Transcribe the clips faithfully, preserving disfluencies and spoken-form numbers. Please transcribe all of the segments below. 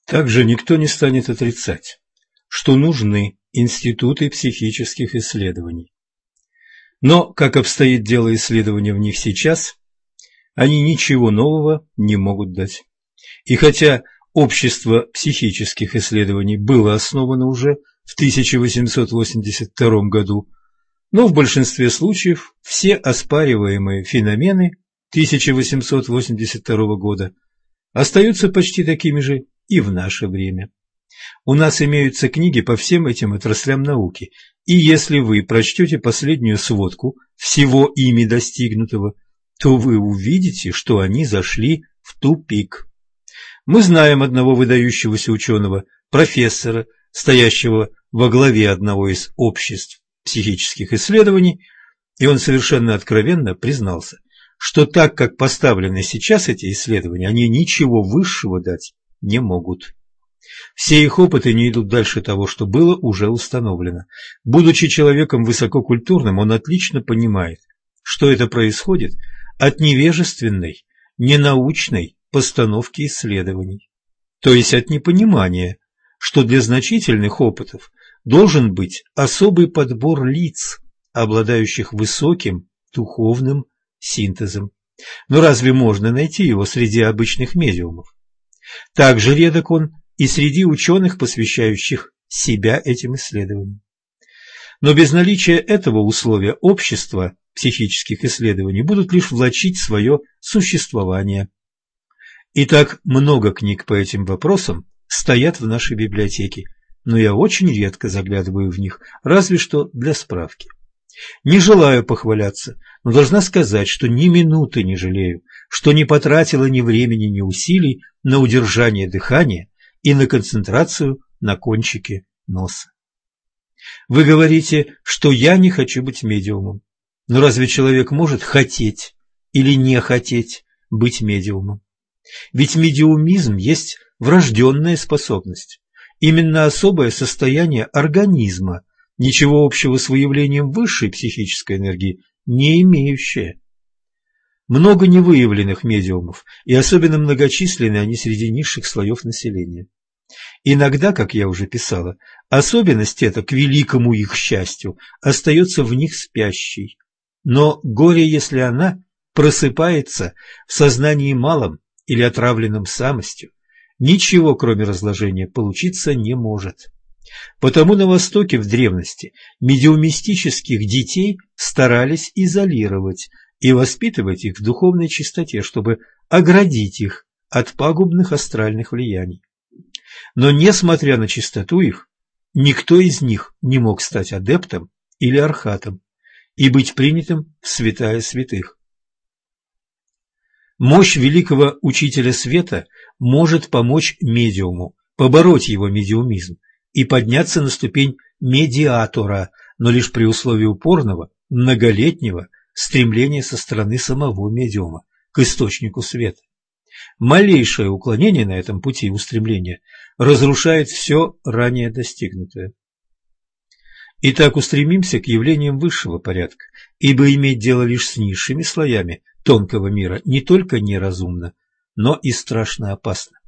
Также никто не станет отрицать, что нужны институты психических исследований. Но, как обстоит дело исследования в них сейчас, они ничего нового не могут дать. И хотя общество психических исследований было основано уже в тысяча восемьсот восемьдесят втором году, но в большинстве случаев все оспариваемые феномены тысяча восемьсот восемьдесят второго года остаются почти такими же и в наше время. У нас имеются книги по всем этим отраслям науки, и если вы прочтете последнюю сводку всего ими достигнутого, то вы увидите, что они зашли в тупик. Мы знаем одного выдающегося ученого, профессора, стоящего во главе одного из обществ психических исследований, и он совершенно откровенно признался, что так как поставлены сейчас эти исследования, они ничего высшего дать не могут. Все их опыты не идут дальше того, что было уже установлено. Будучи человеком высококультурным, он отлично понимает, что это происходит от невежественной, ненаучной постановки исследований, то есть от непонимания, что для значительных опытов должен быть особый подбор лиц, обладающих высоким духовным синтезом. Но разве можно найти его среди обычных медиумов? Также редок он и среди ученых, посвящающих себя этим исследованиям. Но без наличия этого условия общества психических исследований будут лишь влачить свое существование. Итак, много книг по этим вопросам стоят в нашей библиотеке, но я очень редко заглядываю в них, разве что для справки. Не желаю похваляться, но должна сказать, что ни минуты не жалею, что не потратила ни времени, ни усилий на удержание дыхания и на концентрацию на кончике носа. Вы говорите, что я не хочу быть медиумом. Но разве человек может хотеть или не хотеть быть медиумом? Ведь медиумизм есть врожденная способность, именно особое состояние организма, ничего общего с выявлением высшей психической энергии не имеющее. Много невыявленных медиумов, и особенно многочисленны они среди низших слоев населения. Иногда, как я уже писала, особенность эта, к великому их счастью, остается в них спящей. Но горе, если она просыпается в сознании малом или отравленном самостью, ничего, кроме разложения, получиться не может. Потому на Востоке в древности медиумистических детей старались изолировать и воспитывать их в духовной чистоте, чтобы оградить их от пагубных астральных влияний. Но, несмотря на чистоту их, никто из них не мог стать адептом или архатом и быть принятым в святая святых. Мощь великого учителя света может помочь медиуму побороть его медиумизм и подняться на ступень медиатора, но лишь при условии упорного, многолетнего стремления со стороны самого медиума к источнику света. Малейшее уклонение на этом пути устремления разрушает все ранее достигнутое. Итак, устремимся к явлениям высшего порядка, ибо иметь дело лишь с низшими слоями тонкого мира не только неразумно, но и страшно опасно.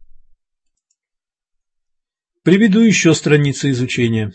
Приведу еще страницу изучения.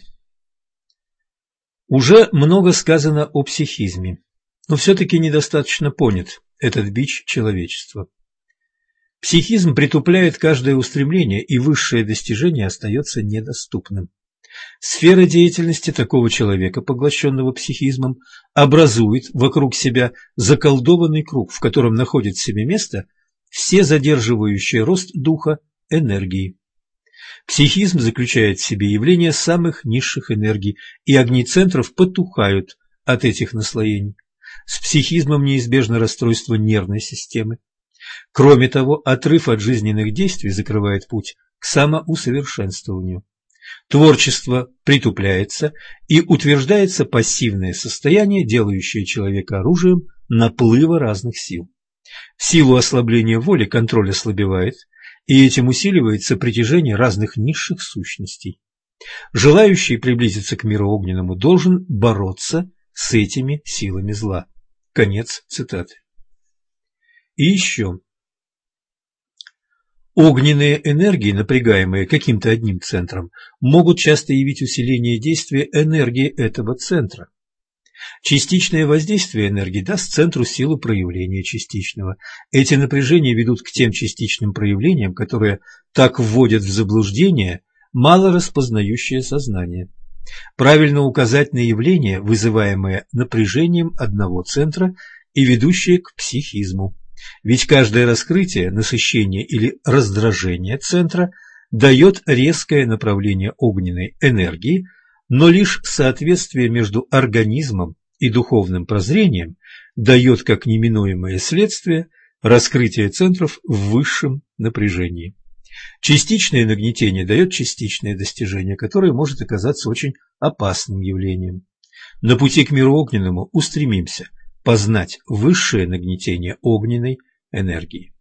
Уже много сказано о психизме, но все-таки недостаточно понят этот бич человечества. Психизм притупляет каждое устремление, и высшее достижение остается недоступным. Сфера деятельности такого человека, поглощенного психизмом, образует вокруг себя заколдованный круг, в котором находят себе место все задерживающие рост духа энергии. Психизм заключает в себе явление самых низших энергий, и огни центров потухают от этих наслоений. С психизмом неизбежно расстройство нервной системы. Кроме того, отрыв от жизненных действий закрывает путь к самоусовершенствованию. Творчество притупляется и утверждается пассивное состояние, делающее человека оружием наплыва разных сил. В силу ослабления воли контроль ослабевает, и этим усиливается притяжение разных низших сущностей. Желающий приблизиться к миру огненному должен бороться с этими силами зла. Конец цитаты. И еще. Огненные энергии, напрягаемые каким-то одним центром, могут часто явить усиление действия энергии этого центра. Частичное воздействие энергии даст центру силу проявления частичного. Эти напряжения ведут к тем частичным проявлениям, которые так вводят в заблуждение мало распознающее сознание. Правильно указать на явления, вызываемые напряжением одного центра и ведущие к психизму. Ведь каждое раскрытие, насыщение или раздражение центра дает резкое направление огненной энергии, но лишь соответствие между организмом и духовным прозрением дает как неминуемое следствие раскрытие центров в высшем напряжении. Частичное нагнетение дает частичное достижение, которое может оказаться очень опасным явлением. На пути к миру огненному устремимся познать высшее нагнетение огненной энергии.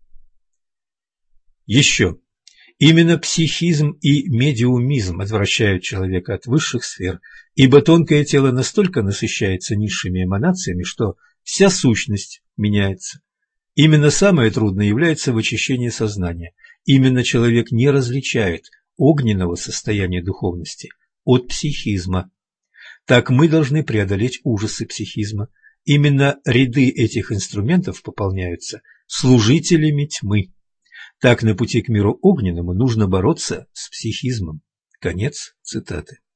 Еще. Именно психизм и медиумизм отвращают человека от высших сфер, ибо тонкое тело настолько насыщается низшими эманациями, что вся сущность меняется. Именно самое трудное является вычищение сознания. Именно человек не различает огненного состояния духовности от психизма. Так мы должны преодолеть ужасы психизма. Именно ряды этих инструментов пополняются служителями тьмы. Так на пути к миру огненному нужно бороться с психизмом. Конец цитаты.